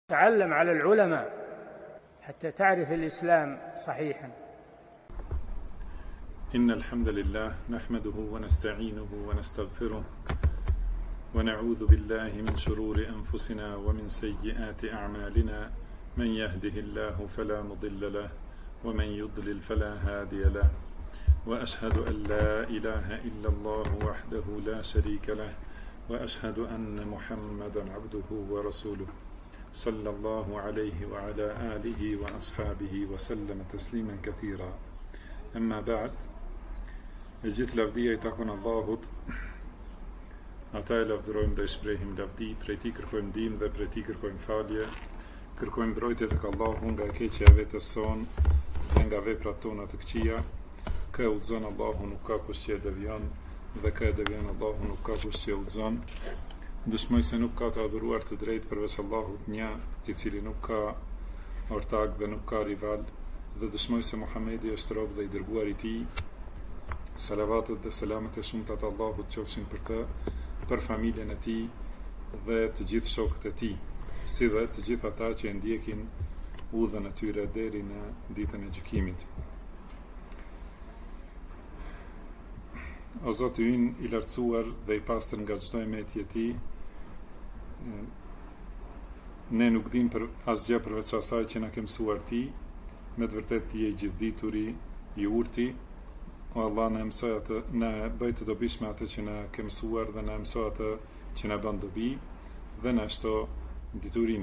تعلم على العلماء حتى تعرف الإسلام صحيحا. إن الحمد لله نحمده ونستعينه ونستغفره ونعوذ بالله من شرور أنفسنا ومن سيئات أعمالنا. من يهده الله فلا مضل له ومن يضلل فلا هادي له، وأشهد أن لا إله إلا الله وحده لا شريك له، وأشهد أن محمدا عبده ورسوله صلى الله عليه وعلى آله وأصحابه وسلم تسليما كثيرا. أما بعد، gjithë lavdia I takon Allahut. Ata e lavdërojmë dhe shprehim lavdi, prej Tij kërkojmë ndihmë dhe prej Tij kërkojmë falje. Kërkojmë mbrojtje tek Allahu nga keqja e vetes son dhe nga veprat tona të këqija. Kë e udhëzon Allahu, nuk ka kush që e devion, dhe kë e devion Allahu, nuk ka kush që e udhëzon. Dëshmoj se nuk ka të adhuruar të drejtë përveç Allahut një, I cili nuk ka ortak dhe nuk ka rival, dhe dëshmoj se Muhamedi është rob dhe I dërguar I Tij. Salavatet dhe selamet e shumta të Allahut qofshin për të, për familjen e tij dhe të gjithë shokët e tij, si dhe të gjithë ata që e ndjekin udhën e tyre deri në ditën e gjykimit. O Zoti ynë I lartësuar dhe I pastër nga çdo emeti e tij, ne nuk dim për asgjë përveç asaj që na ke mësuar ti, me të vërtetë ti je I gjithdituri, I urti. O Allah, na mësoj atë, na bëj të dobishme atë që na ke mësuar dhe na mësoj atë që na bën dobi dhe na shto diturim.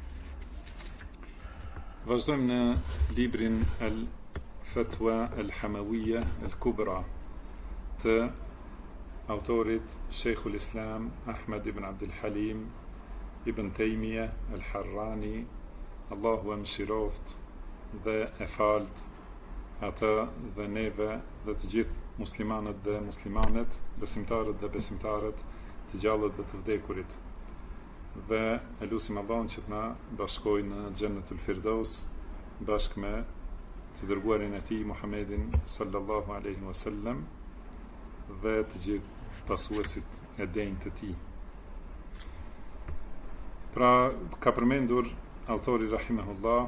Vazhdojmë në librin Al-Fatwa Al-Hamawiyya Al-Kubra të autorit Sheikhul Islam Ahmed ibn Abdul Halim ibn Taymiyyah Al-Harrani, Allahu e mëshiroft dhe e falt ata dhe neve dhe të gjithë muslimanët dhe muslimanet, besimtarët dhe besimtarët, të gjallët dhe të vdekurit. Dhe e lutim Allahun që të na bashkojë në Xhennetul Firdaus bashkë me të dërguarin e tij Muhammedin sallallahu alaihi wasallam dhe të gjithë pasuesit e denjtë të tij. Pra, ka përmendur autori rahimahullah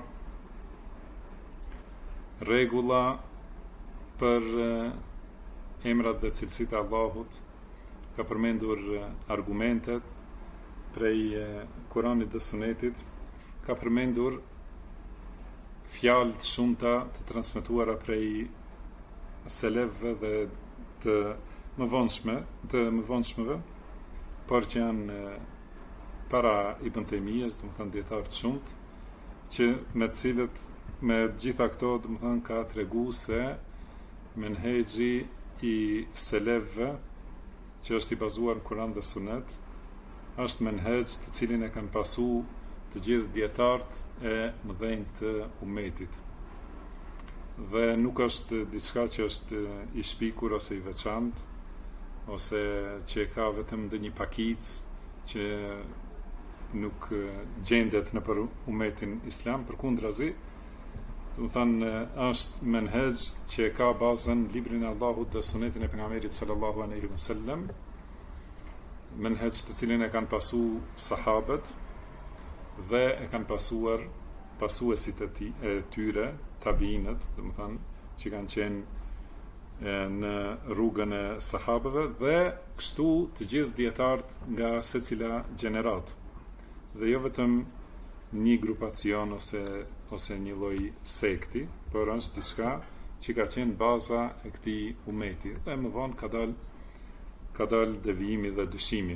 rregulla për emrat dhe cilësitë e Allahut, ka përmendur argumentet prej Kuranit dhe Sunetit, ka përmendur fjalë të shumta të transmetuara prej selefëve dhe të mëvonshmëve, por që janë para Ibn Taymiyes, domethënë dietar të shumt, që me të cilët me gjitha këto, domethënë, ka tregu se menhexhi I selefëve, që është I bazuar në Kur'an dhe Sunet, është menhexh të cilin e kanë pasu të gjithë dietarët e mëdhenj të umetit. Dhe nuk është diçka që është I shpikur ose I veçantë, ose që ka vetëm ndonjë pakicë që nuk gjendet në për umetin islam, përkundrazi, do të thënë është menhexh që ka bazën librin e Allahut dhe sunetin e pejgamberit sallallahu alaihi wasallam, menhexh të cilin e kanë pasu sahabët dhe e kanë pasuar pasuesit e tyre, tabiinët, do të thënë që kanë qenë në rrugën e sahabëve dhe kështu të gjithë dietarët nga secila gjenerat, dhe jo vetëm një grupacion ose një lloj sekti, por është diçka që ka qenë baza e këtij umeti, dhe më vonë ka dal devijimi dhe dyshimi.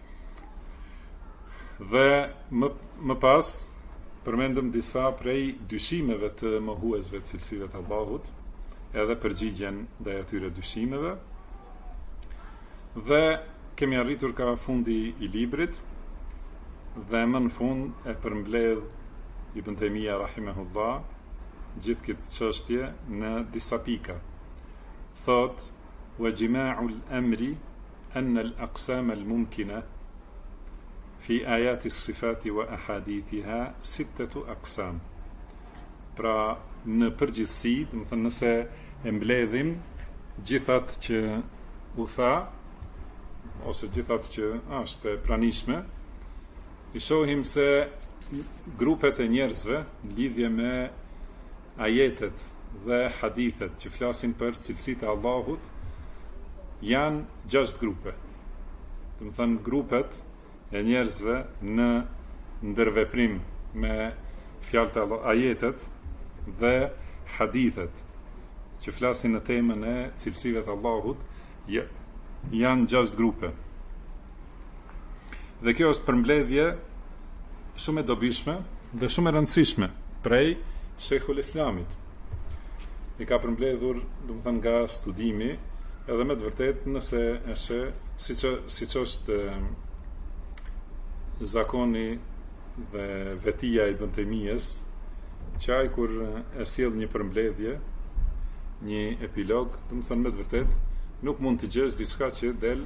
Dhe më pas përmendëm disa prej dyshimeve të mohuesve të cilësive të Allahut, edhe përgjigjen ndaj atyre dyshimeve, dhe kemi arritur ka fundi I librit, dhe më në fund e përmbledh Ibn Taymiyah rahimahullah gjithë këtë çështje në disa pika. Thot: "Wa jima'u al-amri anna al-aqsam al-mumkina fi ayati as-sifati wa ahadithiha sittatu aqsam." Pra, në përgjithësi, do të thënë nëse e mbledhim gjithat që u tha ose gjithat që është e pranishme, I shohim se grupet e njerëzve në lidhje me ajetet dhe hadithet që flasin për cilësitë e Allahut janë 6 grupe. Do të thënë grupet e njerëzve në ndërveprim me fjalët e Allahut, ajetet dhe hadithet që flasin në temën e cilësive të Allahut janë 6 grupe. Dhe kjo është përmbledhje shumë e dobishme dhe shumë e rëndësishme prej Sheikhul Islamit. I ka përmbledhur, domethënë, nga studimi, edhe me të vërtetë nëse është siç është zakoni dhe vetia i Ibn Taymiyes, që ai kur e sjell një përmbledhje, një epilog, domethënë me të vërtetë nuk mund të gjesh diçka që del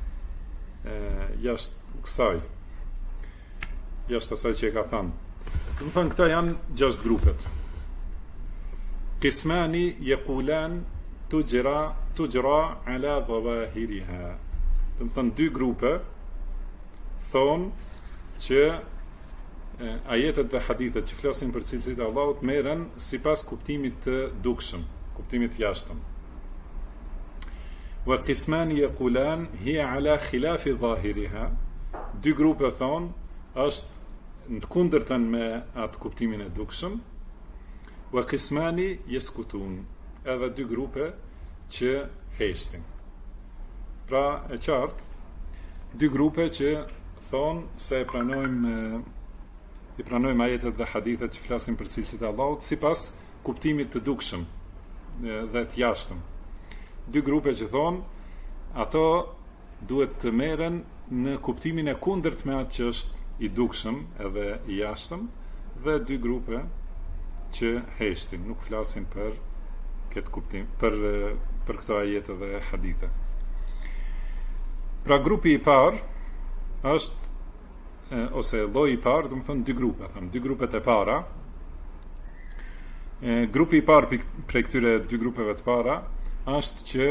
jashtë kësaj, jashtë asaj që e ka thënë. Domethënë këta janë 6 grupet. Qismani yqulan tujra ala dhawahiriha. Domethënë 2 grupe thonë që ajetet dhe hadithet që flasin për cilësitë e Allahut merren sipas kuptimit të dukshëm, kuptimit jashtëm. Wa qismani yaqulan hiya ala khilafi dhahiriha. 2 grupe thonë është në kundërtën me atë kuptimin e dukshëm. Wa qismani yeskutun. Edhe 2 grupe që heshtin. Pra e qartë, 2 grupe që thonë se i pranojmë ajetet dhe hadithet që flasin për cilësitë e Allahut sipas kuptimit të dukshëm dhe të jashtëm. 2 grupe që thonë ato duhet të merren në kuptimin e kundërt me atë që është i dukshëm edhe i jashtëm, dhe 2 grupe që heshtin, nuk flasin për këtë kuptim, për këto ajete dhe hadithe. Pra grupi i parë është ose lloji i parë, do të thonë 2 grupe, 2 grupet e para. Grupi i parë prej këtyre 2 grupeve të para është që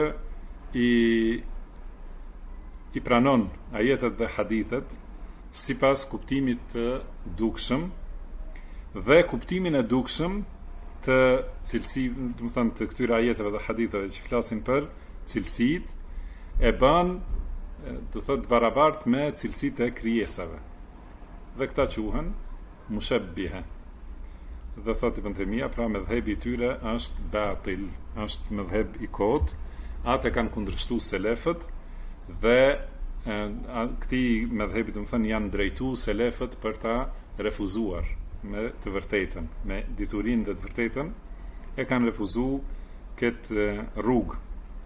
i pranon ajetet dhe hadithet sipas kuptimit të dukshëm dhe kuptimin e dukshëm të cilësive, do të thonë të këtyre ajeteve dhe haditheve që flasin për cilësitë e bën, do thotë, barabart me cilësitë e krijesave. Dhe këta quhen mushabbiha. Dhe thotë Ibn Taymija, pra mëdhëbi i tyre është batil, është mëdhëb i kot, atë kanë kundërshtuar selefët dhe këtij mëdhëbi, do të thënë, janë drejtuar selefët për ta refuzuar me të vërtetën, me diturinë dhe të vërtetën, e kanë refuzuar këtë rrugë.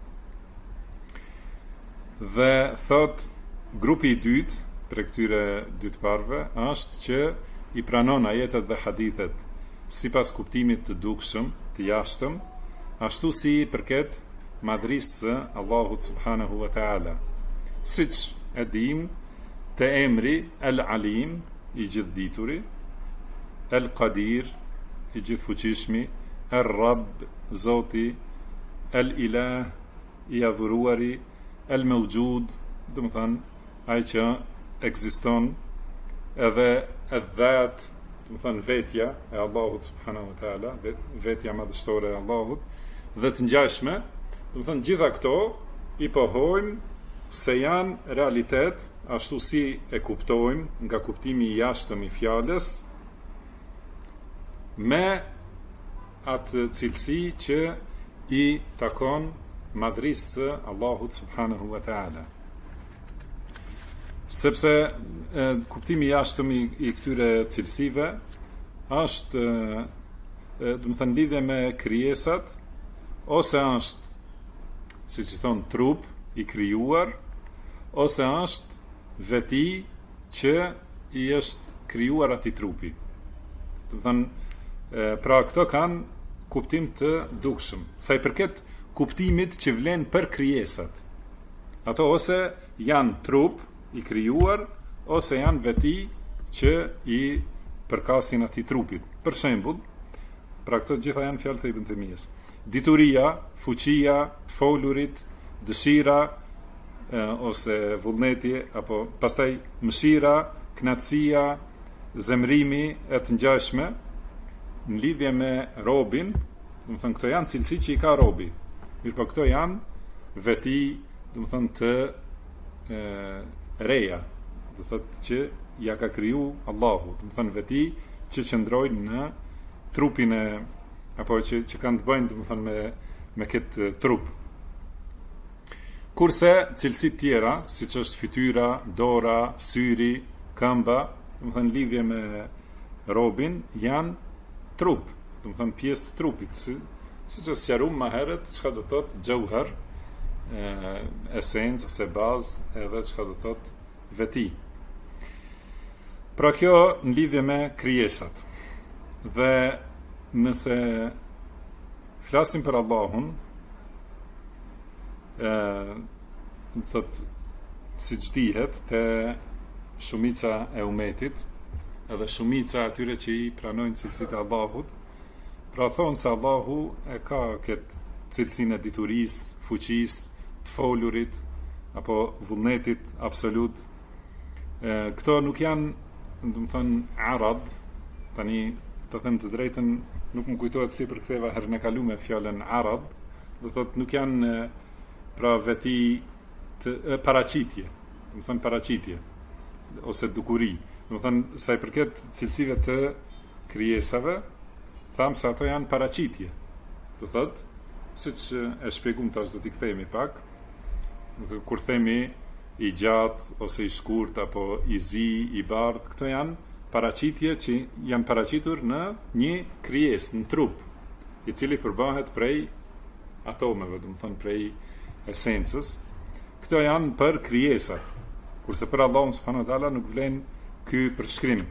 Dhe thotë grupi i dytë për këtyre 2 të parëve është që i pranon ajetet dhe hadithet sipas kuptimit të dukshëm, të jashtëm, ashtu si i përket madhrisë së Allahut subhanahu wa taala. Siç e dim, te emri El-Alim, i gjithdituri, El-Qadir, i gjithfuqishmi, El-Rabb, Zoti, El-Ilah, i adhuruari, El-Mawjud, do të thënë ai që ekziston, edhe Dhat, do të thënë vetja e Allahut subhanahu wa taala, vetja madhështore e Allahut, dhe të ngjashme, do të thënë gjitha këto i pohojmë se janë realitet ashtu si e kuptojmë nga kuptimi i jashtëm i fjalës, me atë cilësi që i takon madhrisë së Allahut subhanahu wa taala. Sepse kuptimi i jashtëm i këtyre cilësive është, do të thënë, lidhje me krijesat, ose është, siç i thon, trup i krijuar, ose është veti që i është krijuar atij trupi. Do të thënë, pra këto kanë kuptim të dukshëm, sa i përket kuptimit që vlen për krijesat. Ato ose janë trup i krijuar, ose janë veti që i përkasin atij trupit. Për shembull, pra këto gjitha janë fjalët e Ibn Taymiyes. Dituria, fuqia, folurit, dëshira, ose vullneti, apo pastaj mëshira, knatësia, zemrimi e të ngjashme në lidhje me robin, do të thënë këto janë cilësi që i ka robi. Mirë po këto janë veti, do të thënë të reja, do thotë që ja ka kriju Allahu, do të thënë veti që qëndrojnë në trupin e apo që kanë të bëjnë, do të thënë me këtë trup. Kurse cilësitë tjera, siç është fytyra, dora, syri, këmba, do të thënë lidhje me robin, janë trup, do të thënë pjesë të trupit, siç është sqaruar më herët, çka do thotë jauhar, esencë ose bazë, edhe çka do thotë veti. Pra kjo në lidhje me krijesat. Dhe nëse flasim për Allahun, thot siç dihet te shumica e umetit, edhe shumica atyre që i pranojnë cilësitë e Allahut, pra thonë se Allahu e ka këtë cilësinë e diturisë, fuqisë, të folurit apo vullnetit absolut. Këto nuk janë, do të thënë, arad, tani të them të drejtën, nuk më kujtohet si përktheva herën e kaluar fjalën arad, do thotë nuk janë pra veti të paraqitje, do të thënë paraqitje ose dukuri. Do të thënë sa i përket cilësive të krijesave, tham se ato janë paraqitje. Do thotë, siç e shpjegum tash, do t'i kthehemi pak. Kur themi i gjatë ose i shkurt apo i zi, i bardh, këto janë paraqitje që janë paraqitur në një krijesë, në trup, i cili përbahet prej atomeve, do të thënë prej esencës. Këto janë për krijesat, kurse për Allahun subhanahu wa taala nuk vlen ky përshkrim.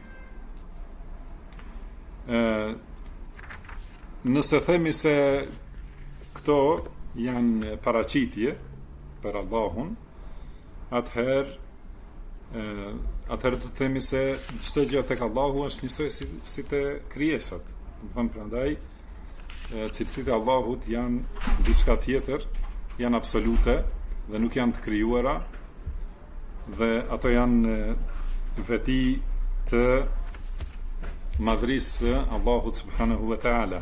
Nëse themi se këto janë paraqitje për Allahun, atëherë do të themi se çdo gjë tek Allahu është njësoj si te krijesat. Do të thënë prandaj cilësitë e Allahut janë diçka tjetër, janë absolute dhe nuk janë të krijuara, dhe ato janë veti të madhrisë së Allahut subhanahu wa taala.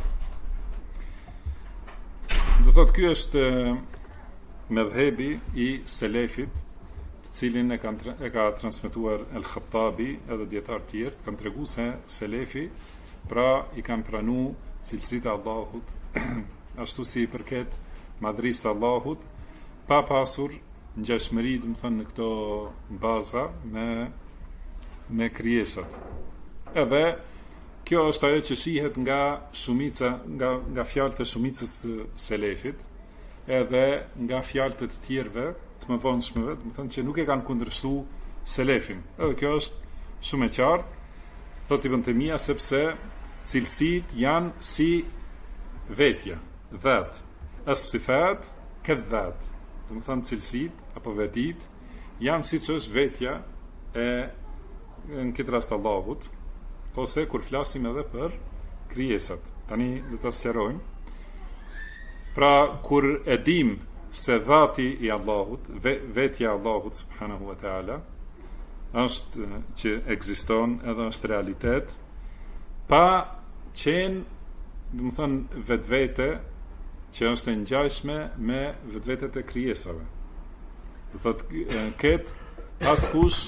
Do thotë ky është medhhebi i selefit, të cilin e ka transmetuar El-Khattabi edhe dietar të tjerë, kanë treguar se selefi pra i kanë pranuar cilësitë e Allahut ashtu si i përket madhrisë së Allahut, pa pasur ngjashmëri, do të thënë, në këto baza me krijesat. Edhe kjo është ajo që shihet nga shumica, nga fjalët e shumicës së selefit, edhe nga fjalët e të tjerëve të mëvonshmëve, do të thënë që nuk e kanë kundërshtuar selefin. Edhe kjo është shumë e qartë, thotë Ibn Taymija, sepse cilësitë janë si vetja, dhat, as-sifat kadhat. Do të thënë cilësitë apo vetit janë siç është vetja e në këtë rast Allahut, ose kur flasim edhe për krijesat. Tani do ta sqarojmë. Pra kur e dim se dhati i Allahut, vetja e Allahut subhanahu wa taala është që ekziston edhe është realitet, pa qenë, do të thënë, vetvete që është e ngjashme me vetvetet e krijesave. Do thotë këtë askush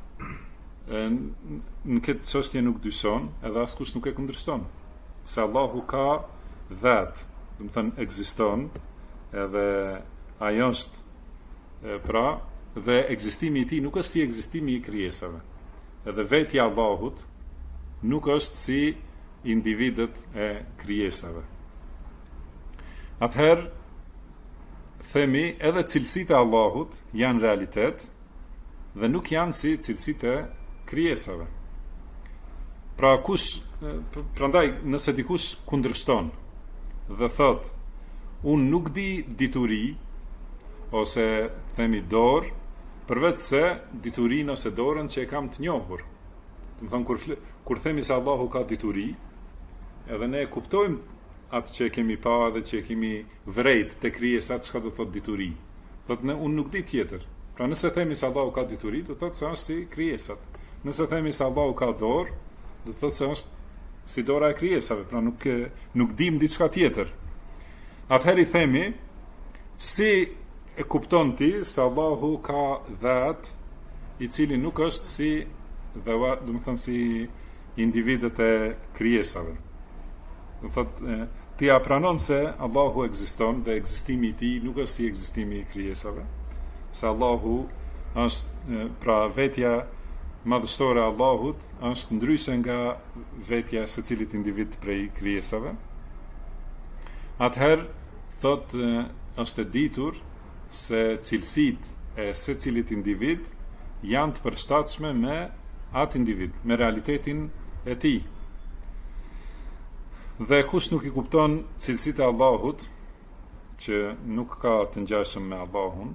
në këtë çështje nuk dyshon, edhe askush nuk e kundërshton, se Allahu ka dhat, do të thënë ekziston, edhe ai është pra, dhe ekzistimi i tij nuk është si ekzistimi i krijesave. Edhe vetja e Allahut nuk është si individët e krijesave. Atëherë themi edhe cilësitë e Allahut janë realitet dhe nuk janë si cilësitë e krijesave. Pra prandaj nëse dikush kundërshton dhe thot unë nuk di dituri ose themi dorë, përveç se diturinë ose dorën që e kam të njohur. Do të thonë kur themi se Allahu ka dituri, edhe ne kuptojmë atë që e kemi pa dhe që e kemi vrejt të krijesat, çka do thot dituri. Thot unë nuk di tjetër. Pra nëse themi se Allahu ka dituri, do thot se është si krijesat. Nëse themi se Allahu ka dorë, do të thotë se është si dora e krijesave, pra nuk dim diçka tjetër. Atëherë i themi, si e kupton ti se Allahu ka dhat i cili nuk është si dhat, do të thonë si individet e krijesave. Do thotë ti a pranon se Allahu ekziston dhe ekzistimi i tij nuk është si ekzistimi i krijesave. Se Allahu është pra vetja madhështore e Allahut është ndryshe nga vetja e secilit individ prej krijesave. Atëherë thot është e ditur se cilësitë e secilit individ janë të përshtatshme me atë individ, me realitetin e tij. Dhe kush nuk i kupton cilësitë e Allahut, që nuk ka të ngjashëm me Allahun,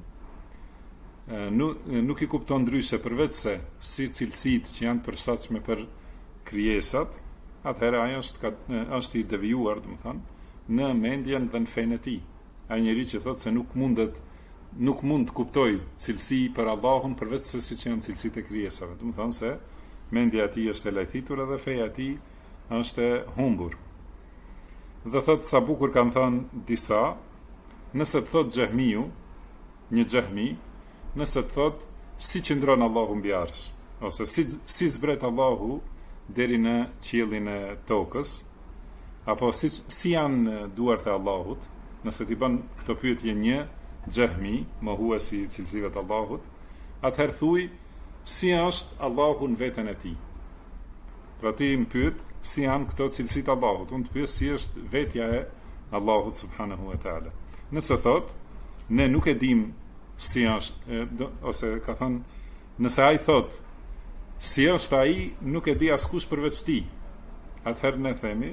nuk i kupton ndryshe përveç se si cilësitë që janë përshtatshme për krijesat, atëherë ajo është i devijuar, domethënë, në mendjen dhe në fenë e tij. Ai njeriu që thotë se nuk mund të kuptoj cilësi për Allahun përveç se siç janë cilësitë e krijesave. Domethënë se mendja e tij është e lajthitur edhe feja e tij është e humbur. Dhe thotë sa bukur kanë thënë disa, nëse të thotë Xehmiu, një Xehmi, nëse të thotë si qëndron Allahu mbi arsh, ose si zbret Allahu deri në qiellin e tokës, apo si janë duart e Allahut, nëse ti bën këtë pyetje një Xehmi, mohuesi i cilësive të Allahut, atëherë thuj si është Allahu në veten e tij. Pra ti më pyet si janë këto cilësitë të Allahut, unë të pyet si është vetja e Allahut subhanahu wa taala. Nëse thotë ne nuk e dim si është, ose ka thënë, nëse ai thot si është ai, nuk e di askush përveç tij. Atëherë ne themi,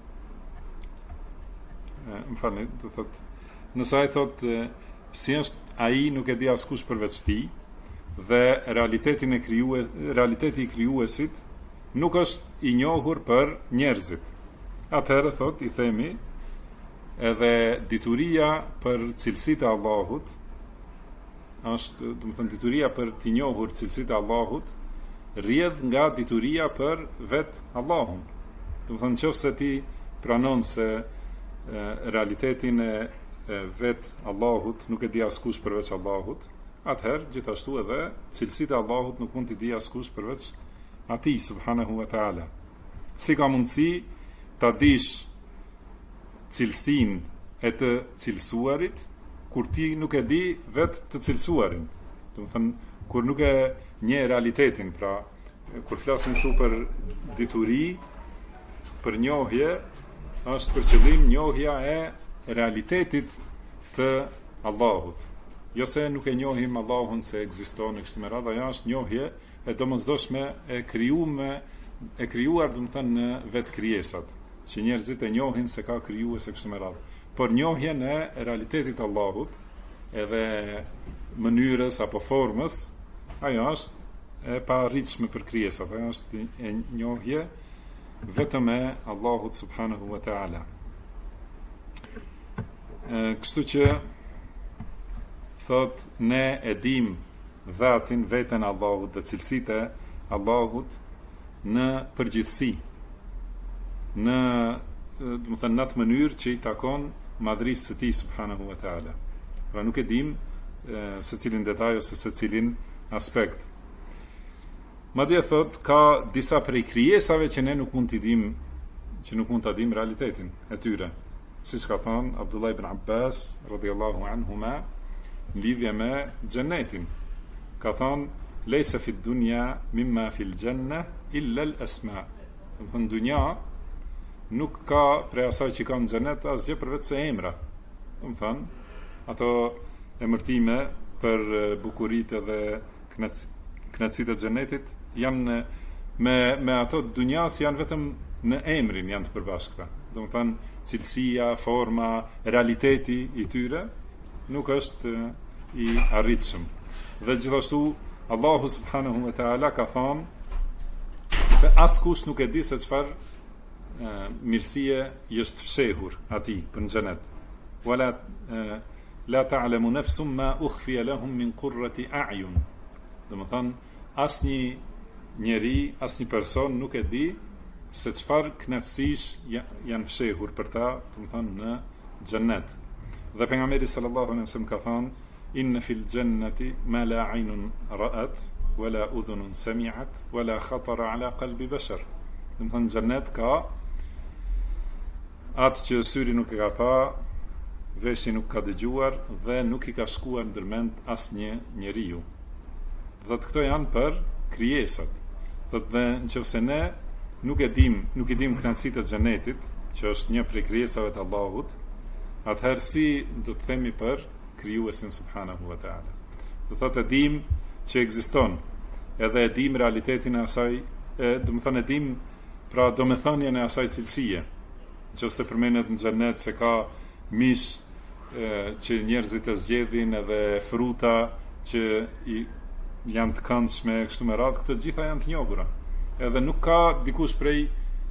më falni, do thot, nëse ai thot si është ai, nuk e di askush përveç tij, dhe realiteti i krijuesit nuk është i njohur për njerëzit. Atëherë thot, i themi, edhe dituria për cilësitë e Allahut është, do të thënë, dituria për t'i njohur cilësitë e Allahut rrjedh nga dituria për vet Allahun. Do të thënë, nëse ti pranon se realitetin e vet Allahut nuk e di askush përveç Allahut, atëherë gjithashtu edhe cilësitë e Allahut nuk mund t'i di askush përveç atij subhanahu wa taala. Si ka mundësi ta dish cilësinë e të cilësuarit kur ti nuk e di vetë të cilësuarin. Do të thënë, kur nuk e njeh realitetin, pra kur flasim këtu për dituri, për njohje, është për qëllim njohja e realitetit të Allahut. Jo se nuk e njohim Allahun se ekziston e kështu me radhë, ajo është njohje e domosdoshme e krijuar, do të thënë, në vetë krijesat, që njerëzit e njohin se ka krijues e kështu me radhë. Por njohjen e realitetit të Allahut, edhe mënyrës apo formës, ajo është e paarritshme për krijesat, ajo është e njohje vetëm e Allahut subhanahu wa taala. Kështu që thot ne e dim dhatin veten Allahut dhe cilësitë e Allahut në përgjithësi, në do të thënë në atë mënyrë që i takon madhrisë së tij subhanahu wa taala. Pra nuk e dim se cilin detaj ose se cilin aspekt. Madje thot ka disa prej krijesave që ne nuk mund t'i dim, që nuk mund ta dim realitetin e tyre. Siç ka thënë Abdullah ibn Abbas radhiyallahu anhuma në lidhje me xhenetin. Ka thënë leysa fi dunya mimma fil janna illa al asma. Do thënë dunja nuk ka prej asaj që ka në xhenet asgjë përveç se emra. Do thënë ato emërtime për bukuritë dhe kënaqësitë e xhenetit janë me ato të dunjas janë vetëm në emrin janë të përbashkëta. Do të thënë cilësia, forma, realiteti i tyre nuk është i arritshëm. Dhe gjithashtu Allahu subhanahu wa taala ka thënë se askush nuk e di se çfarë mirësie është fshehur atij për në xhenet. Wala la ta'lamu nafsun ma ukhfiya lahum min qurrati a'yun. Do të thënë asnjë njeri, asnjë person nuk e di se çfarë kënaqësish janë fshehur për ta, do të thonë në xhennet. Dhe pejgamberi sallallahu alaihi wasallam ka thënë: "Inna fil jannati ma la 'aynun ra'at, wala udhunun sami'at, wala khatara ala qalbi bashar." Do të thonë xhennet ka atë që syri nuk e ka pa, veshi nuk ka dëgjuar dhe nuk i ka shkuar në ndërmend asnjë njeriu. Thotë këto janë për krijesat. Thotë dhe nëse ne nuk i dim kënaqësitë e xhenetit, që është një prej krijesave të Allahut, atëherë si do të themi për krijuesin subhanahu wa taala. Do thotë e dim që ekziston, edhe e dim realitetin e asaj, do të thonë e dim pra domethënien e asaj cilësie. Nëse përmendet në xhenet se ka mish që njerëzit e zgjedhin edhe fruta që janë të këndshme kështu me radhë, këto gjitha janë të njohura. Edhe nuk ka dikush prej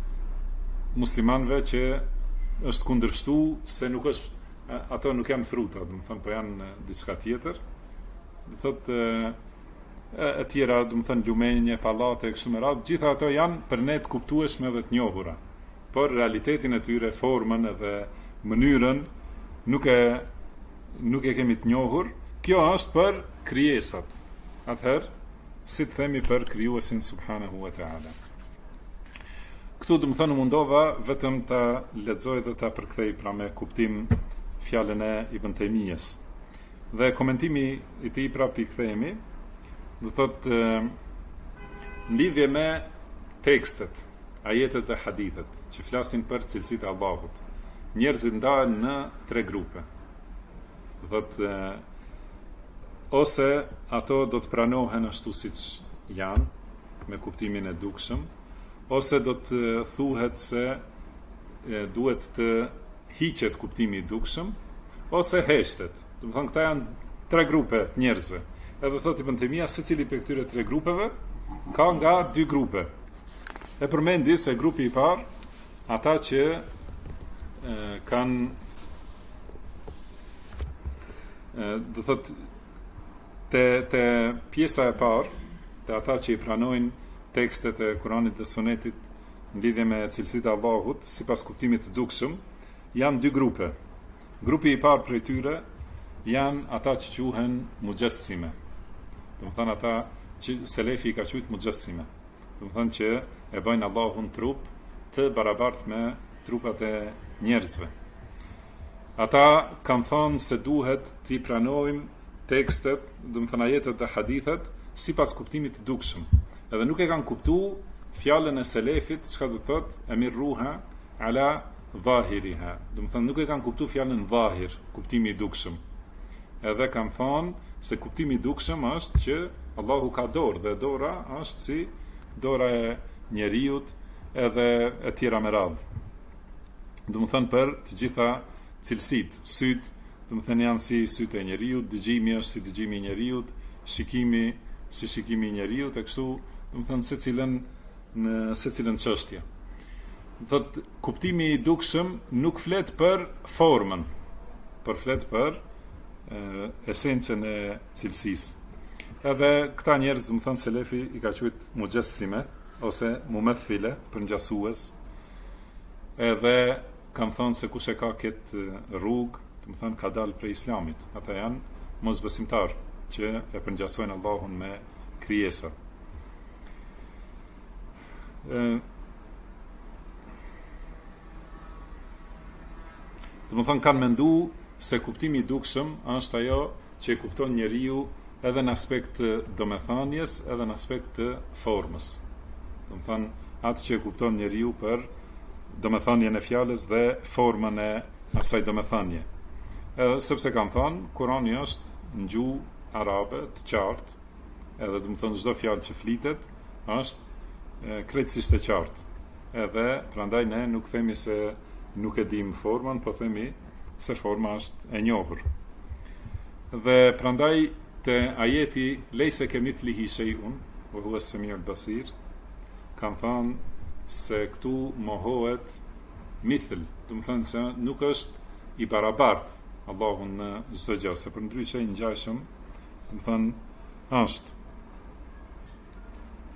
muslimanëve që është kundërshtu se nuk është ato nuk janë fruta, do të thonë po janë diçka tjetër. Do thotë e tjera, do të thonë lumenje, pallate kështu me radhë, gjitha ato janë për ne të kuptueshme dhe të njohura. Por realitetin e tyre, formën edhe mënyrën nuk e kemi të njohur. Kjo është për krijesat. Atëherë, si të themi për krijuesin subhanahu wa taala. Këtu do të thonë mundova vetëm ta lexoj dhe ta përkthej pra me kuptim fjalën e Ibn Taymiyes. Dhe komentimi i tij pra pikthehemi, do thotë në lidhje me tekstet, ajetet dhe hadithet që flasin për cilësitë e Allahut. Njerëzit ndahen në 3 grupe. Do thotë ose ato do të pranohen ashtu siç janë, me kuptimin e dukshëm, ose do të thuhet se duhet të hiqet kuptimi i dukshëm, ose heshtet. Do të thonë këta janë 3 grupe të njerëzve. Edhe thotë Ibn Taymija, secili prej këtyre 3 grupeve ka nga 2 grupe. E përmendi se grupi i parë, ata që kanë do thotë te pjesa e parë, te ata që i pranojnë tekstet e Kuranit dhe Sunetit në lidhje me cilësitë e Allahut sipas kuptimit të dukshëm, janë 2 grupe. Grupi i parë prej tyre janë ata që quhen mujassime. Do të thonë ata që selefi i ka quajtur mujassime. Do të thonë që e bëjnë Allahun trup të barabartë me trupat e njerëzve. Ata kanë thonë se duhet t'i pranojmë tekstet, do të thonë ajetet dhe hadithet sipas kuptimit të dukshëm. Edhe nuk e kanë kuptuar fjalën e selefit, çka do thotë emirruha ala dhahiriha. Do të thonë nuk e kanë kuptuar fjalën dhahir, kuptimi i dukshëm. Edhe kanë thonë se kuptimi i dukshëm është që Allahu ka dorë dhe dora është si dora e njeriut edhe e tjera me radhë. Do të thonë për të gjitha cilësitë, syt, do të thënë janë si sytë e njeriut, dëgjimi është si dëgjimi i njeriut, shikimi si shikimi i njeriut, e kështu, do të thënë në secilën çështje. Thotë kuptimi i dukshëm nuk flet për formën, por flet për esencën e cilësisë. Edhe këta njerëz, do të thënë selefi i ka quajtur mujassime ose mumathile, për ngjasues. Edhe kanë thënë se kush e ka këtë rrugë, do të thënë ka dalë prej Islamit. Ata janë mosbesimtar që e përngjasojnë Allahun me krijesa. Do të thënë kanë mendu se kuptimi i dukshëm është ajo që e kupton njeriu edhe në aspekt të domethënies, edhe në aspekt të formës. Do të thënë atë që e kupton njeriu për domethënien e fjalës dhe formën e asaj domethënie. Sepse kanë thënë, Kurani është në gjuhë arabe të qartë, edhe do të thonë çdo fjalë që flitet është krejtësisht e qartë. Edhe prandaj ne nuk themi se nuk e dim formën, po themi se forma është e njohur. Dhe prandaj te ajeti lejse kemithlihi shay'un wa huwa as-sami'ul basir, kanë thënë se këtu mohohet mithl, do të thonë se nuk është i barabartë Allahun në çdo gjë, se përndryshe i ngjashëm, do të thonë është.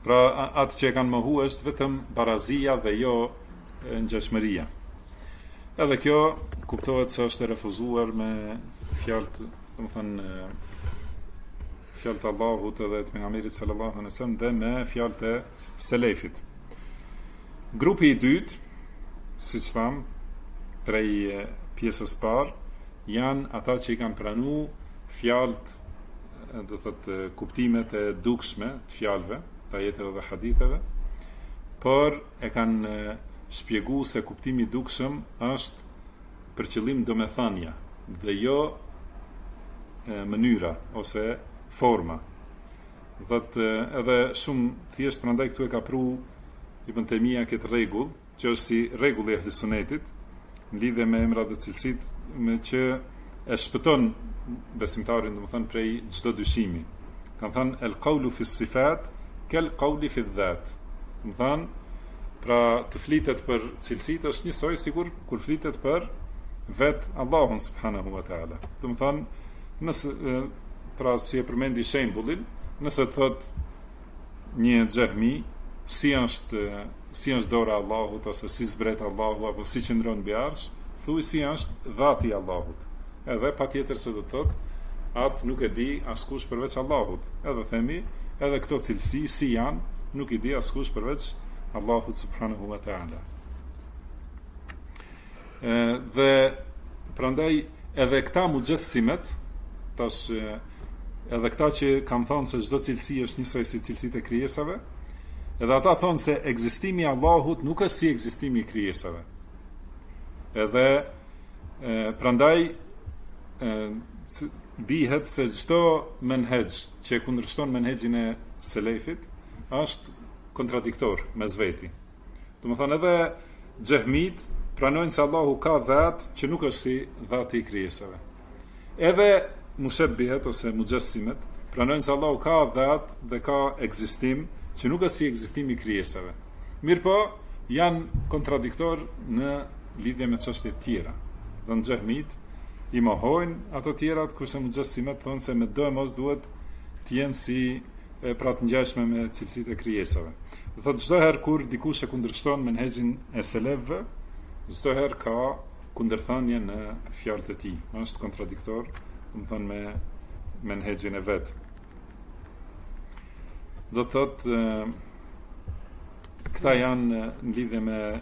Pra atë që e kanë mohu është vetëm barazia dhe jo ngjashmëria. Edhe kjo kuptohet se është e refuzuar me fjalët, domethënë fjalët e Allahut edhe të pejgamberit sallallahu alaihi wasallam dhe me fjalët e selefit. Grupi i dytë, siç tham, prej pjesës parë, janë ata që i kanë pranuar fjalët, do thotë kuptimet e dukshme të fjalëve, të ajeteve dhe haditheve, por e kanë shpjeguar se kuptimi i dukshëm është për qëllim domethënia dhe jo mënyra ose forma. Thotë edhe shumë thjesht, prandaj këtu e ka pru Ibn Taymija këtë rregull, që është si rregulli i Ehlis Sunetit, në lidhje me emrat dhe cilësitë, me që e shpëton besimtarin, domethënë prej çdo dyshimi. Kan thënë el qawlu fi sifat kel qawli fi dhat. Domethënë, pra të flitet për cilësitë është njësoj sikur kur flitet për vet Allahun subhanahu wa taala. Domethënë, nëse pra si e përmendi shembullin, nëse thot një xehmi si është dora e Allahut, ose si zbret Allahu, apo si qëndron mbi arsh, thuaj si është dhati i Allahut. Edhe patjetër se do të thot, atë nuk e di askush përveç Allahut. Edhe themi, edhe këto cilësi si janë, nuk i di askush përveç Allahut subhanahu wa taala. Dhe prandaj edhe këta muxhessimet, tash edhe këta që kanë thënë se çdo cilësi është njësoj si cilësitë e krijesave, edhe ata thonë se ekzistimi i Allahut nuk është si ekzistimi i krijesave. Edhe prandaj dihet se çdo menhexh që kundërshton menhexhin e selefit është kontradiktor mes veti. Domethënë edhe xehmit pranojnë se Allahu ka dhat që nuk është si dhati i krijesave. Edhe mushabbihet ose mujassimet pranojnë se Allahu ka dhat dhe ka ekzistim që nuk është si ekzistimi i krijesave. Mirpo janë kontradiktor në lidhje me çështje të tjera. Dhe në xehmit i mohojnë ato tjerat, kurse mujassimet thonë se me do e mos duhet të jenë si pra të ngjashme me cilësitë e krijesave. Do thotë çdo herë kur dikush e kundërshton menhexhin e selefëve, çdo herë ka kundërthënie në fjalët e tij. Është kontradiktor, do të thonë me menhexhin e vet. Do të thotë këta janë në lidhje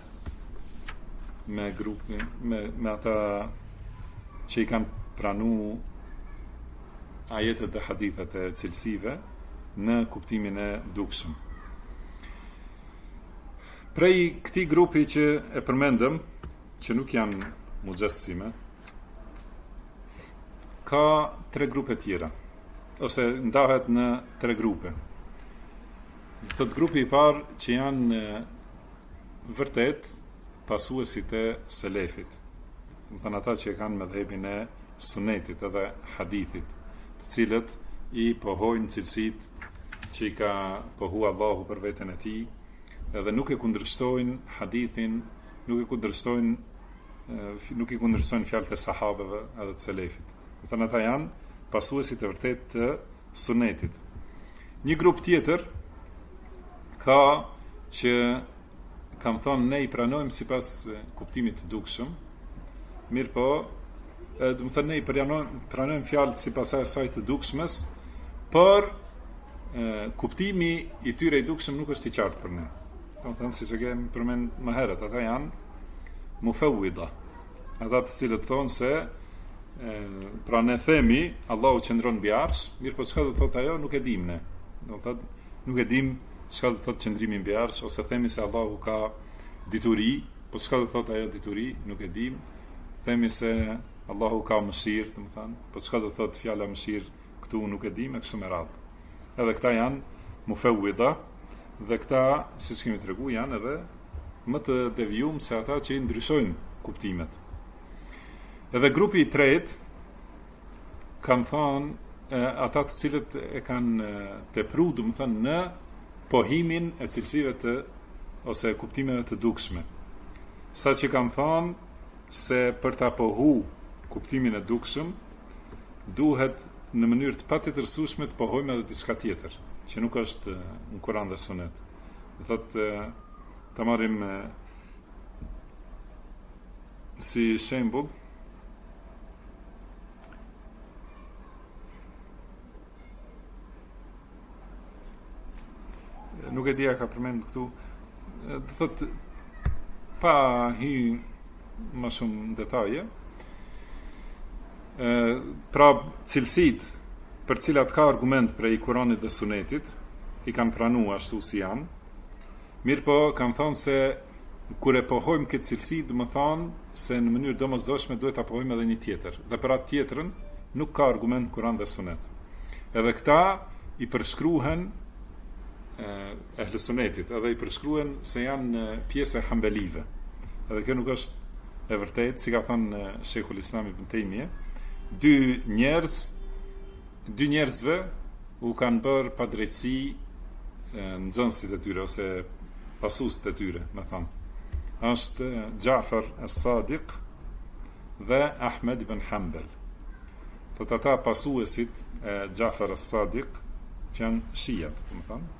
me grupin, me ata që i kanë pranuar ajetet dhe hadithet e cilësive në kuptimin e dukshëm. Prej këtij grupi që e përmendëm, që nuk janë muxhassime, ka 3 grupe tjera, ose ndahet në 3 grupe. Thot grupi i parë që janë vërtet pasuesit e selefit, do të thënë ata që kanë mëdhëbin e sunetit edhe hadithit, të cilët i pohojnë cilësitë që i ka pohu Allahu për veten e tij, edhe nuk e kundërshtojnë hadithin, nuk i kundërshtojnë fjalët e sahabeve edhe të selefit. Do të thënë ata janë pasuesit e vërtet të sunetit. Një grup tjetër ka që kanë thonë ne i pranojmë sipas kuptimit të dukshëm, mirë po, do të thënë ne i pranojmë fjalët sipas asaj të dukshmes, por kuptimi i tyre i dukshëm nuk është i qartë për ne. Do të thënë, siç e kemi përmend më herët, ata janë mufawwida, ata të cilët thonë se pra ne themi Allahu qëndron mbi arsh, mirë po çka do thotë ajo nuk e dim ne. Do thotë nuk e dim çka do thotë qëndrimi mbi arsh, ose themi se Allahu ka dituri, po çka do thotë ajo dituri nuk e dim. Themi se Allahu ka mëshirë, do të thënë, po çka do thotë fjala mëshirë këtu nuk e dim, e kështu me radhë. Edhe këta janë mufawwida, dhe këta, siç kemi treguar, janë edhe më të devijuar se ata që i ndryshojnë kuptimet. Edhe grupi i tretë kanë thonë ata të cilët e kanë tepruar, do të thënë, në pohimin e cilësive të ose kuptimeve të dukshme. Sa që kanë thonë se për ta pohu kuptimin e dukshëm duhet në mënyrë të patjetërsueshme të pohojmë edhe diçka tjetër. që nuk është në Kur'an dhe Sunet. Dhe thotë ta marrim si shembull nuk e dia ka përmend këtu, do thotë pa hy më shumë detaje, pra cilësit për cilat ka argument prej Kuranit dhe Sunetit, i kanë pranuar ashtu si janë, mirë po kanë thonë se kur e pohojmë këtë cilësi, do të thonë se në mënyrë domosdoshme duhet ta pohojmë edhe një tjetër, dhe për atë tjetrën nuk ka argument Kuran dhe Sunet. Edhe këta i përshkruhen ehl Sunetit, edhe i përshkruhen se janë pjesë e Hambelive. Edhe kjo nuk është e vërtetë, si ka thënë Sheikhul Islam Ibn Taymije, dy njerëzve u kanë bërë pa drejtësi nxënësit e tyre ose pasuesit e tyre, më thonë. Është Ja'far as-Sadiq dhe Ahmed ibn Hanbal. Të ata pasuesit e Ja'far as-Sadiq, që janë shijat, më thonë,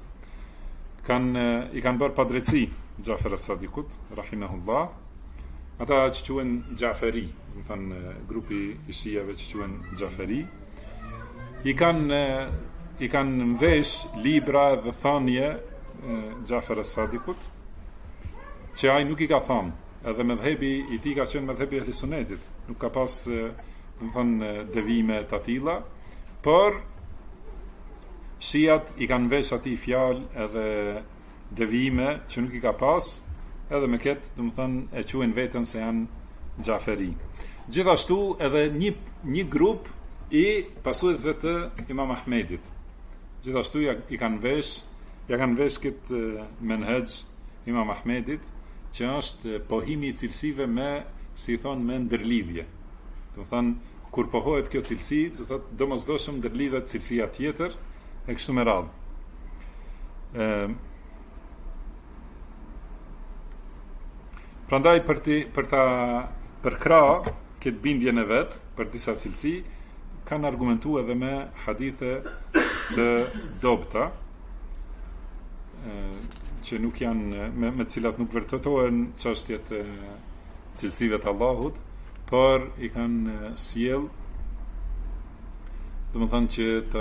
i kanë bërë pa drejtësi Ja'far as-Sadiqut, rahimahullah. Ata që quhen Ja'feri, më thënë grupi i shijave që quhen Ja'feri, i kanë mvesh libra dhe thanje Ja'far as-Sadiqut, që ai nuk i ka thënë, edhe medhhebi i tij ka qenë medhhebi i Sunetit, nuk ka pas më thënë devime të tilla, por shijat i kanë vesh atij fjalë edhe devime që nuk i ka pas, edhe me këtë, do të thënë, e quajnë veten se janë Ja'feri. Gjithashtu edhe një grup i pasuesve të Imam Ahmedit. Gjithashtu ja kanë vesh këtë menhej Imam Ahmedit, që është pohimi i cilësive me, si thonë, me ndërlidhje. Do të thënë, kur pohohet kjo cilësi, do të thotë domosdoshëm ndërlidhet cilësia tjetër e kështu me radhë. Prandaj për ta përkrahë këtë bindjen e vet për disa cilësi, kanë argumentuar edhe me hadithe të dobta, që nuk janë me cilat nuk vërtetohen çështjet e cilësive të Allahut, por i kanë sjell, domethënë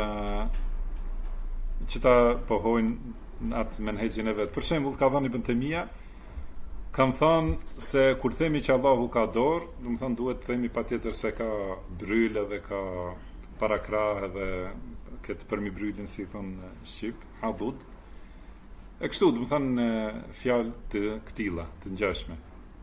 që ta pohojnë atë menhexhin e vet. Për shembull, ka dhënë Ibn Taymija, kanë thënë se kur themi që Allahu ka dorë, domethënë duhet të themi patjetër se ka bryl edhe ka parakrah edhe këtë përmi brylin, si thonë shqip, hadud. E kështu, do të thënë fjalë të këtilla, të ngjashme.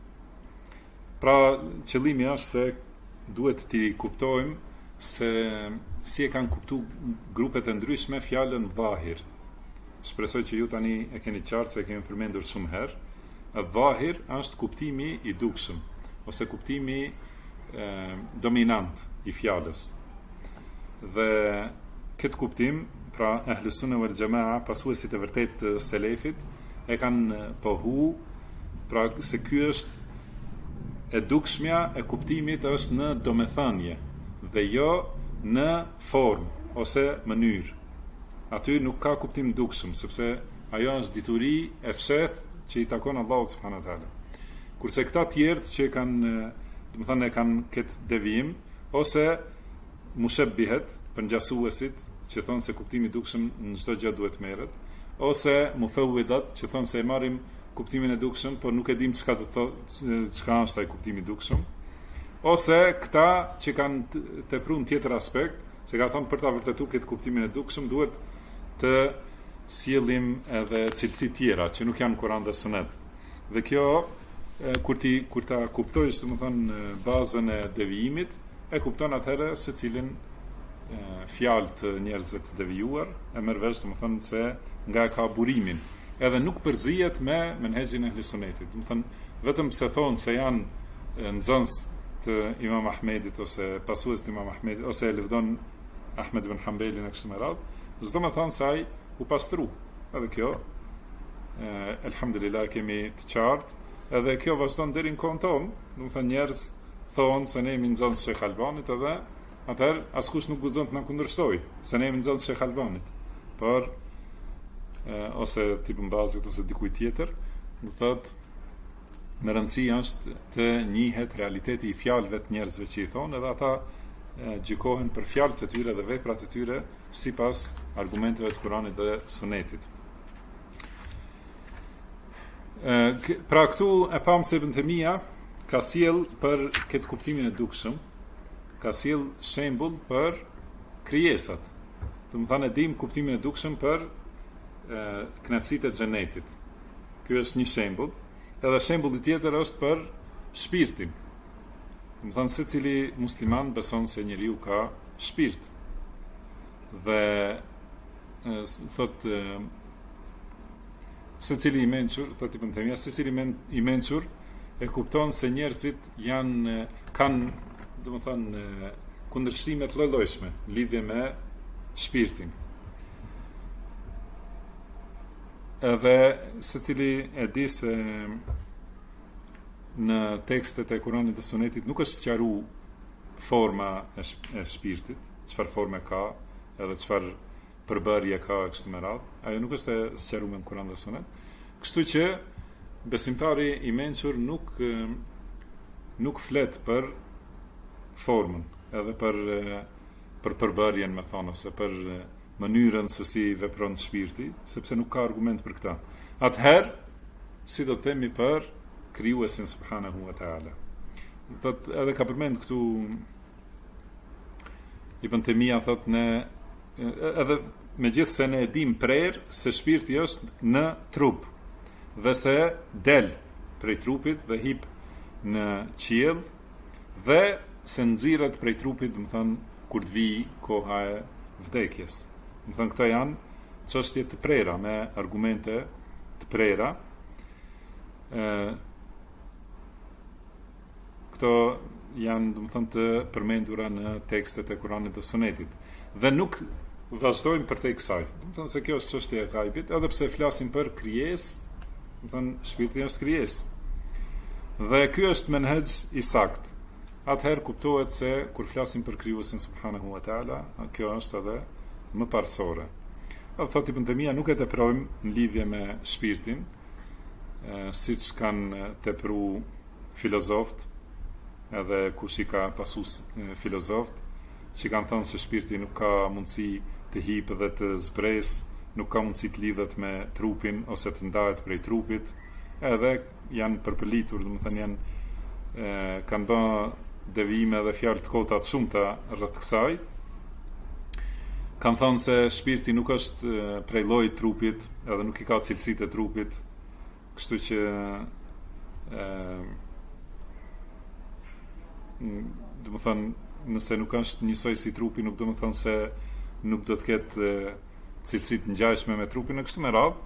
Pra, qëllimi është se duhet t'i kuptojmë se si e kanë kuptuar grupet e ndryshme fjalën dhahir. Shpresoj që ju tani e keni qartë se kemi përmendur shumë herë. Dhahir është kuptimi i dukshëm ose kuptimi dominant i fjalës. Dhe këtë kuptim, pra Ahlus Sunna wal Jamaa, pasuesit e vërtet të selefit, e kanë pohu, pra se ky është e dukshmja e kuptimit është në domethënie dhe jo në formë ose mënyrë. Aty nuk ka kuptim dukshëm, sepse ajo është dituri e fshehtë që i takon Allahut subhanahu wa taala. Kurse këta tjerë që kanë, do të thënë, kanë këtë devijim ose mushabbihet, për ngjasuesit që thonë se kuptimi i dukshëm në çdo gjë duhet merret, ose mufawwidat që thonë se e marrim kuptimin e dukshëm, por nuk e dim çka do të thotë, çka është ai kuptimi i dukshëm, ose këta që kanë tepruar në tjetër aspekt, se ka thonë për ta vërtetuar këtë kuptimin e dukshëm duhet të sjellim edhe cilësi tjera që nuk janë Kur'an dhe Sunet. Dhe kjo kur ta kuptojsh, domethënë, bazën e devijimit, e kupton atëherë se cilin fjalë të njerëzve të devijuar e merr vesh, domethënë, se nga ka burimin. Edhe nuk përzihet me menhexhin e Sunetit. Domethënë, vetëm pse thonë se janë nxënës të Imam Ahmedit ose pasues të Imam Ahmedit ose e lëvdon Ahmed ibn Hanbalin e kështu me radhë, s'do të thonë se ai u pastru. Edhe kjo, elhamdulillah, kemi të qartë, edhe kjo vazhdon deri në kohën tonë. Domethënë, njerëz thonë se ne jemi nxënës Sheikh Albanit, edhe atëherë askush nuk guxon të na kundërshtoj se ne jemi nxënës Sheikh Albanit. Por ose tipën bazit ose dikujt tjetër, do thotë me rëndësi është të njihet realiteti i fjalëve të njerëzve që i thonë, edhe ata gjykohen për fjalët e tyre dhe veprat e tyre sipas argumenteve të Kuranit dhe Sunetit. Pra këtu e pam se Ibn Taymija ka sjell për këtë kuptimin e dukshëm, ka sjell shembull për krijesat. Do të thënë e dim kuptimin e dukshëm për kënaqësitë e xhenetit. Ky është një shembull. Edhe shembulli tjetër është për shpirtin. Do të thënë secili musliman beson se njeriu ka shpirt. Dhe thotë secili i mençur, thotë Ibn Taymija, secili i mençur e kupton se njerëzit kanë, do të thënë, kundërshtime të lloj-llojshme në lidhje me shpirtin. Edhe secili e di se në tekstet e Kuranit dhe Sunetit nuk është sqaruar forma e shpirtit, çfarë forme ka, edhe çfarë përbërje ka kështu me radhë. Ajo nuk është e sqaruar në Kuran dhe Sunet. Kështu që besimtari i mençur nuk flet për formën, edhe për përbërjen, me thonë, ose për mënyrën se si vepron shpirti, sepse nuk ka argument për këtë. Atëherë, si do të themi për krijuesin subhanahu wa taala. Thotë edhe ka përmend këtu Ibn Taymija, thotë edhe megjithse ne e dim prerë se shpirti është në trup dhe se del prej trupit dhe hip në qiell dhe se nxirret prej trupit, do të thënë kur të vijë koha e vdekjes. Do të thënë këto janë çështje të prera me argumente të prera. Këto janë, do të thënë, të përmendura në tekstet e Kuranit dhe Sunetit. Dhe nuk vazhdojmë për te kësaj. Do të thënë se kjo është çështje e ghaibit, edhe pse flasim për krijesë, do të thënë shpirti është krijesë. Dhe ky është menhej i saktë. Atëherë kuptohet se kur flasim për krijuesin subhanahu wa taala, kjo është edhe më parësore. Edhe thotë Ibn Taymija, nuk e teprojmë në lidhje me shpirtin, siç kanë tepruar filozofët, edhe kush i ka pasus filozofët, që kanë thënë se shpirti nuk ka mundësi të hipë dhe të zbresë, nuk ka mundësi të lidhet me trupin ose të ndahet prej trupit, edhe janë përpëlitur, do të thënë kanë bërë devijime dhe fjalë të kota të shumta rreth kësaj. Kanë thënë se shpirti nuk është prej llojit trupit, edhe nuk i ka cilësitë e trupit, kështu që do të thënë, nëse nuk është njësoj si trupi, nuk do të thënë se nuk do të ketë cilësitë ngjashme me trupin e kështu me radhë.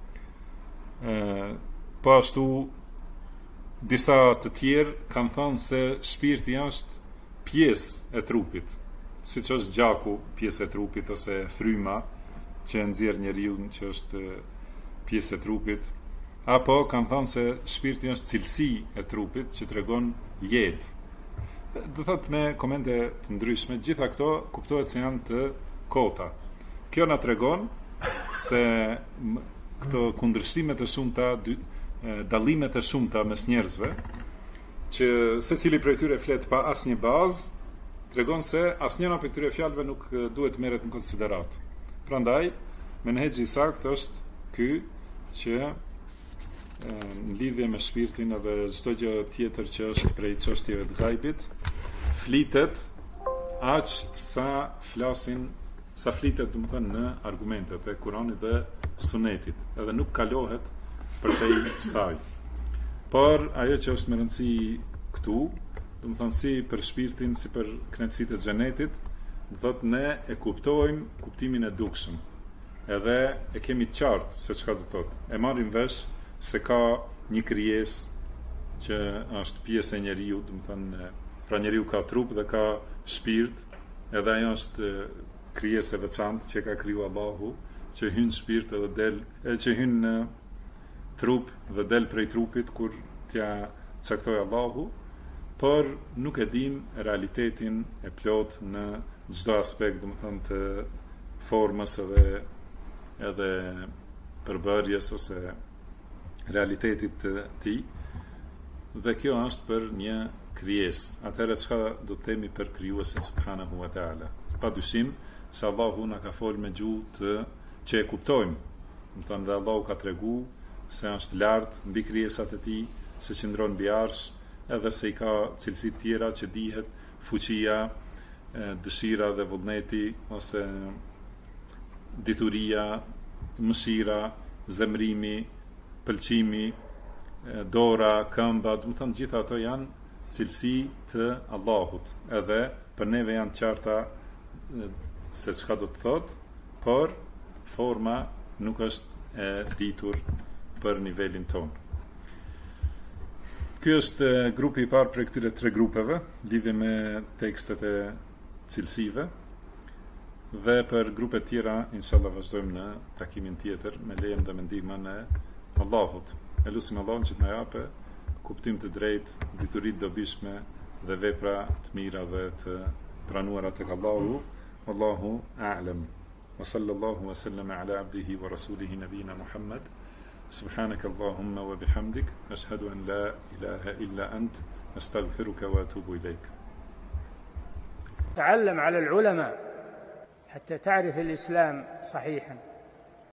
Po ashtu disa të tjerë kanë thënë se shpirti është pjesë e trupit, siç është gjaku pjesë e trupit, ose fryma që e nxjerr njeriu që është pjesë e trupit, apo kanë thënë se shpirti është cilësi e trupit që tregon jetë. Do thotë me komente të ndryshme, gjitha këto kuptohet se janë të kota. Kjo na tregon se këto kundërshtime të shumta, dallimet e shumta mes njerëzve, që secili prej tyre flet pa asnjë bazë, tregon se asnjëra prej këtyre fjalëve nuk duhet merret në konsiderat. Prandaj, menhexhi i saktë është ky që në lidhje me shpirtin edhe çdo gjë tjetër që është prej çështjeve të ghaibit, flitet aq sa flitet, do të thënë, në argumentet e Kuranit dhe Sunetit, edhe nuk kalohet përtej saj. Por ajo që është me rëndësi këtu, do të thënë, si për shpirtin, si për kënaqësitë e xhenetit, do thotë ne e kuptojmë kuptimin e dukshëm. Edhe e kemi të qartë se çka do thotë. E marrim vesh se ka një krijesë që është pjesë e njeriu, do të thënë, pra njeriu ka trup dhe ka shpirt, edhe ajo është krijesë e veçantë që ka krijuar Allahu, që hyn shpirt edhe del, që hyn në trup dhe del prej trupit kur t'ja caktoi Allahu, por nuk e dim realitetin e plot në çdo aspekt, do të thënë, të formës edhe përbërjes ose realitetit të tij. Dhe kjo është për një krijesë. Atëherë çka do të themi për krijuesin subhanahu wa taala? Padyshim se Allahu na ka folë me gjuhë që e kuptojmë. Do të thonë dhe Allahu ka tregu se është lart mbi krijesat e tij, se qëndron mbi arsh, edhe se i ka cilësi të tjera që dihet, fuqia, dëshira dhe vullneti, ose dituria, mëshira, zemrimi, pëlqimi, dora, këmba, do të thonë gjitha ato janë cilësi të Allahut. Edhe për neve janë qarta se çka do të thotë, por forma nuk është e ditur për nivelin tonë. Ky është grupi i parë prej këtyre tre grupeve, lidhje me tekstet e cilësive, dhe për grupe tjera, inshallah vazhdojmë në takimin tjetër me lejen dhe me ndihmën e Allahut. E lutim Allahun që të na japë kuptim të drejtë, dituri të dobishme dhe vepra të mira dhe të pranuara tek Allahu. Wallahu a'lam. Wa sallallahu wa sallama ala abdihi wa rasulihi nabina Muhammad. Subhanaka Allahumma wa bihamdik, ashhadu an la ilaha illa ant, astaghfiruka wa atubu ilayk. تعلم على العلماء حتى تعرف الإسلام صحيحا.